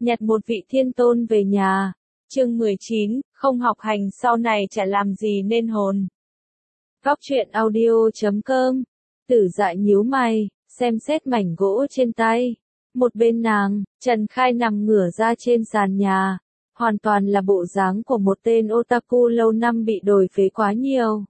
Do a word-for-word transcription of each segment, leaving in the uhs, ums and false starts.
nhặt một vị thiên tôn về nhà. Chương mười chín, không học hành sau này chả làm gì nên hồn. Góc truyện audio chấm com. Tử Dạ nhíu mày, xem xét mảnh gỗ trên tay. Một bên nàng, Trần Khai nằm ngửa ra trên sàn nhà, hoàn toàn là bộ dáng của một tên otaku lâu năm bị đổi phế quá nhiều.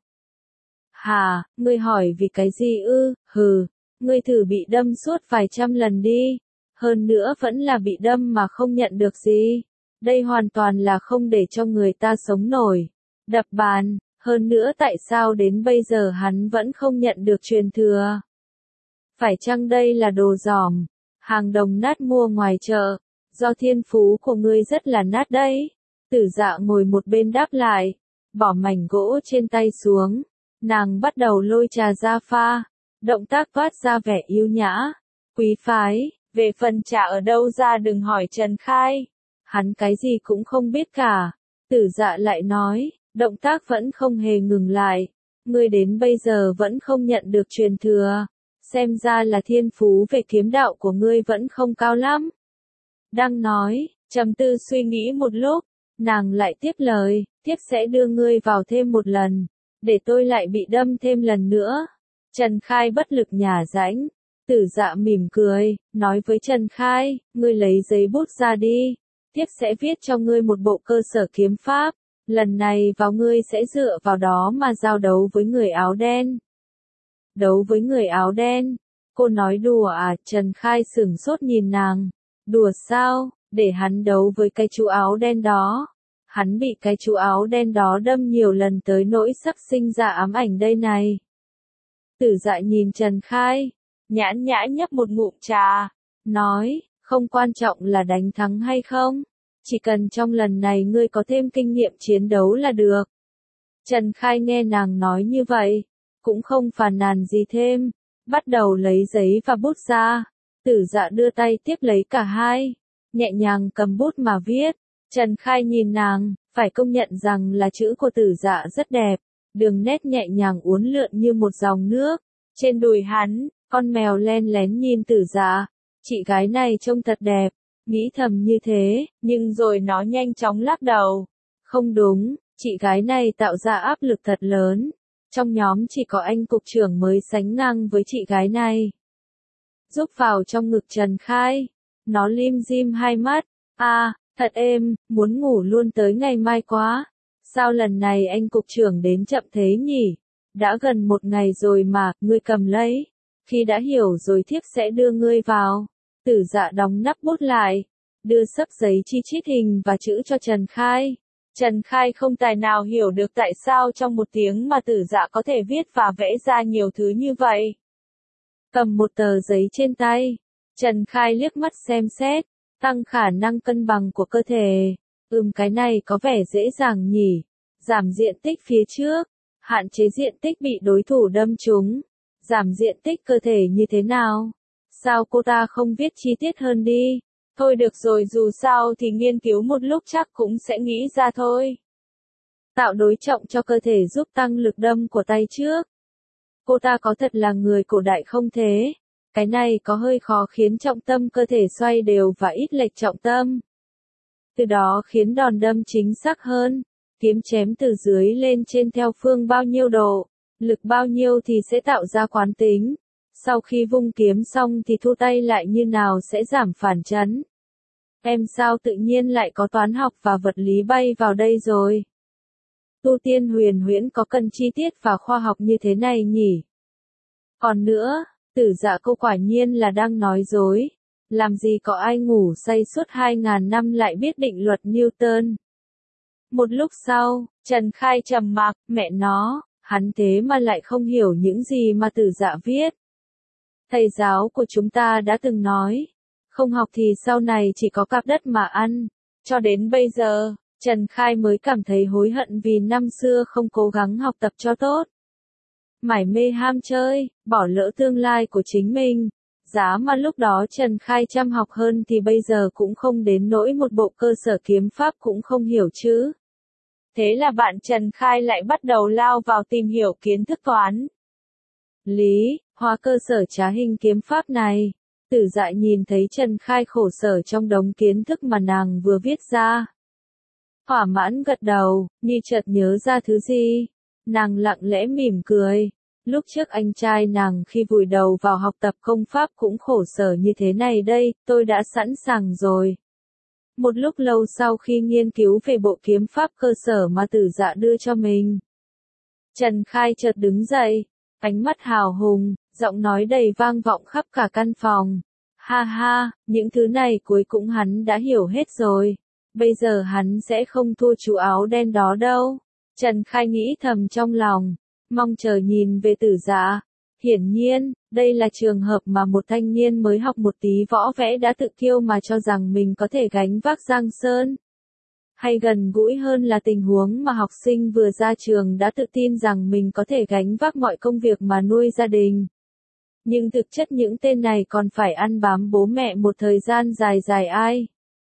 Hà, ngươi hỏi vì cái gì ư? Hừ, ngươi thử bị đâm suốt vài trăm lần đi. Hơn nữa vẫn là bị đâm mà không nhận được gì. Đây hoàn toàn là không để cho người ta sống nổi. Đập bàn, hơn nữa tại sao đến bây giờ hắn vẫn không nhận được truyền thừa? Phải chăng đây là đồ giỏm, hàng đồng nát mua ngoài chợ? Do thiên phú của ngươi rất là nát đấy. Tử Dạ ngồi một bên đáp lại, bỏ mảnh gỗ trên tay xuống. Nàng bắt đầu lôi trà ra pha, động tác toát ra vẻ yêu nhã, quý phái. Về phần trà ở đâu ra đừng hỏi Trần Khai. Hắn cái gì cũng không biết cả. Tử Dạ lại nói, động tác vẫn không hề ngừng lại. Ngươi đến bây giờ vẫn không nhận được truyền thừa. Xem ra là thiên phú về kiếm đạo của ngươi vẫn không cao lắm. Đang nói, trầm tư suy nghĩ một lúc, nàng lại tiếp lời, tiếp sẽ đưa ngươi vào thêm một lần, để tôi lại bị đâm thêm lần nữa. Trần Khai bất lực nhả rãnh. Tử Dạ mỉm cười, nói với Trần Khai, ngươi lấy giấy bút ra đi, tiếp sẽ viết cho ngươi một bộ cơ sở kiếm pháp, lần này vào ngươi sẽ dựa vào đó mà giao đấu với người áo đen. Đấu với người áo đen? Cô nói đùa à? Trần Khai sửng sốt nhìn nàng. Đùa sao? Để hắn đấu với cái chú áo đen đó. Hắn bị cái chú áo đen đó đâm nhiều lần tới nỗi sắp sinh ra ám ảnh đây này. Tử Dạ nhìn Trần Khai, nhãn nhã nhấp một ngụm trà, nói, không quan trọng là đánh thắng hay không, chỉ cần trong lần này ngươi có thêm kinh nghiệm chiến đấu là được. Trần Khai nghe nàng nói như vậy, cũng không phàn nàn gì thêm, bắt đầu lấy giấy và bút ra. Tử Dạ đưa tay tiếp lấy cả hai, nhẹ nhàng cầm bút mà viết. Trần Khai nhìn nàng, phải công nhận rằng là chữ của Tử Dạ rất đẹp, đường nét nhẹ nhàng uốn lượn như một dòng nước. Trên đùi hắn, con mèo len lén nhìn Tử Dạ, chị gái này trông thật đẹp, nghĩ thầm như thế, nhưng rồi nó nhanh chóng lắc đầu. Không đúng, chị gái này tạo ra áp lực thật lớn, trong nhóm chỉ có anh cục trưởng mới sánh ngang với chị gái này. Rúc vào trong ngực Trần Khai, nó lim dim hai mắt, à, thật êm, muốn ngủ luôn tới ngày mai quá. Sao lần này anh cục trưởng đến chậm thế nhỉ? Đã gần một ngày rồi mà, ngươi cầm lấy. Khi đã hiểu rồi thiếp sẽ đưa ngươi vào. Tử Dạ đóng nắp bút lại, đưa xấp giấy chi chít hình và chữ cho Trần Khai. Trần Khai không tài nào hiểu được tại sao trong một tiếng mà Tử Dạ có thể viết và vẽ ra nhiều thứ như vậy. Cầm một tờ giấy trên tay, Trần Khai liếc mắt xem xét, tăng khả năng cân bằng của cơ thể. Ừm, cái này có vẻ dễ dàng nhỉ. Giảm diện tích phía trước, hạn chế diện tích bị đối thủ đâm trúng, giảm diện tích cơ thể như thế nào? Sao cô ta không viết chi tiết hơn đi? Thôi được rồi, dù sao thì nghiên cứu một lúc chắc cũng sẽ nghĩ ra thôi. Tạo đối trọng cho cơ thể giúp tăng lực đâm của tay trước. Cô ta có thật là người cổ đại không thế? Cái này có hơi khó khiến trọng tâm cơ thể xoay đều và ít lệch trọng tâm. Từ đó khiến đòn đâm chính xác hơn. Kiếm chém từ dưới lên trên theo phương bao nhiêu độ, lực bao nhiêu thì sẽ tạo ra quán tính. Sau khi vung kiếm xong thì thu tay lại như nào sẽ giảm phản chấn. Em sao tự nhiên lại có toán học và vật lý bay vào đây rồi? Tu tiên huyền huyễn có cần chi tiết và khoa học như thế này nhỉ? Còn nữa, Tử Dạ cô quả nhiên là đang nói dối. Làm gì có ai ngủ say suốt hai ngàn năm lại biết định luật Newton. Một lúc sau, Trần Khai trầm mặc, mẹ nó, hắn thế mà lại không hiểu những gì mà Tử Dạ viết. Thầy giáo của chúng ta đã từng nói, không học thì sau này chỉ có cạp đất mà ăn. Cho đến bây giờ, Trần Khai mới cảm thấy hối hận vì năm xưa không cố gắng học tập cho tốt. Mải mê ham chơi, bỏ lỡ tương lai của chính mình. Giá mà lúc đó Trần Khai chăm học hơn thì bây giờ cũng không đến nỗi một bộ cơ sở kiếm pháp cũng không hiểu chứ. Thế là bạn Trần Khai lại bắt đầu lao vào tìm hiểu kiến thức toán lý, hóa cơ sở trá hình kiếm pháp này. Tử Dạ nhìn thấy Trần Khai khổ sở trong đống kiến thức mà nàng vừa viết ra. Thỏa mãn gật đầu, như chợt nhớ ra thứ gì. Nàng lặng lẽ mỉm cười. Lúc trước anh trai nàng khi vùi đầu vào học tập công pháp cũng khổ sở như thế này đây, tôi đã sẵn sàng rồi. Một lúc lâu sau khi nghiên cứu về bộ kiếm pháp cơ sở mà Tử Dạ đưa cho mình, Trần Khai chợt đứng dậy, ánh mắt hào hùng, giọng nói đầy vang vọng khắp cả căn phòng. Ha ha, những thứ này cuối cùng hắn đã hiểu hết rồi. Bây giờ hắn sẽ không thua chú áo đen đó đâu. Trần Khai nghĩ thầm trong lòng, mong chờ nhìn về Tử Dạ. Hiển nhiên, đây là trường hợp mà một thanh niên mới học một tí võ vẽ đã tự kiêu mà cho rằng mình có thể gánh vác Giang Sơn. Hay gần gũi hơn là tình huống mà học sinh vừa ra trường đã tự tin rằng mình có thể gánh vác mọi công việc mà nuôi gia đình. Nhưng thực chất những tên này còn phải ăn bám bố mẹ một thời gian dài dài ai.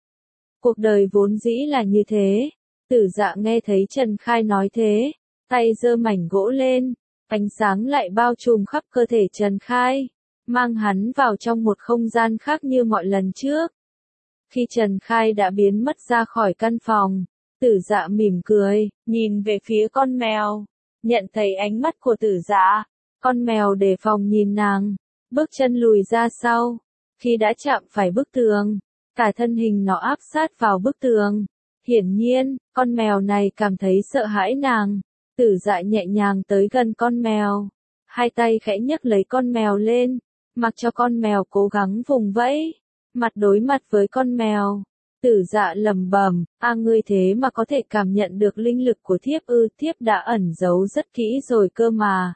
Cuộc đời vốn dĩ là như thế. Tử Dạ nghe thấy Trần Khai nói thế, tay giơ mảnh gỗ lên, ánh sáng lại bao trùm khắp cơ thể Trần Khai, mang hắn vào trong một không gian khác như mọi lần trước. Khi Trần Khai đã biến mất ra khỏi căn phòng, Tử Dạ mỉm cười, nhìn về phía con mèo, nhận thấy ánh mắt của Tử Dạ, con mèo đề phòng nhìn nàng, bước chân lùi ra sau, khi đã chạm phải bức tường, cả thân hình nó áp sát vào bức tường. Hiển nhiên, con mèo này cảm thấy sợ hãi nàng. Tử Dạ nhẹ nhàng tới gần con mèo, hai tay khẽ nhấc lấy con mèo lên, mặc cho con mèo cố gắng vùng vẫy. Mặt đối mặt với con mèo, Tử Dạ lẩm bẩm, a ngươi thế mà có thể cảm nhận được linh lực của thiếp ư, thiếp đã ẩn giấu rất kỹ rồi cơ mà.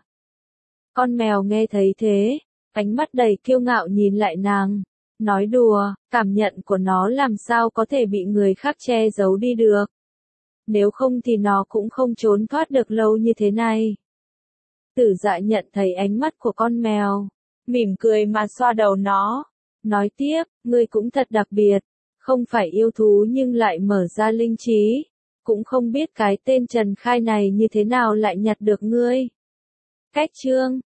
Con mèo nghe thấy thế, ánh mắt đầy kiêu ngạo nhìn lại nàng, nói đùa, cảm nhận của nó làm sao có thể bị người khác che giấu đi được. Nếu không thì nó cũng không trốn thoát được lâu như thế này. Tử Dạ nhận thấy ánh mắt của con mèo, mỉm cười mà xoa đầu nó, nói tiếp, ngươi cũng thật đặc biệt, không phải yêu thú nhưng lại mở ra linh trí, cũng không biết cái tên Trần Khai này như thế nào lại nhặt được ngươi. Cách chương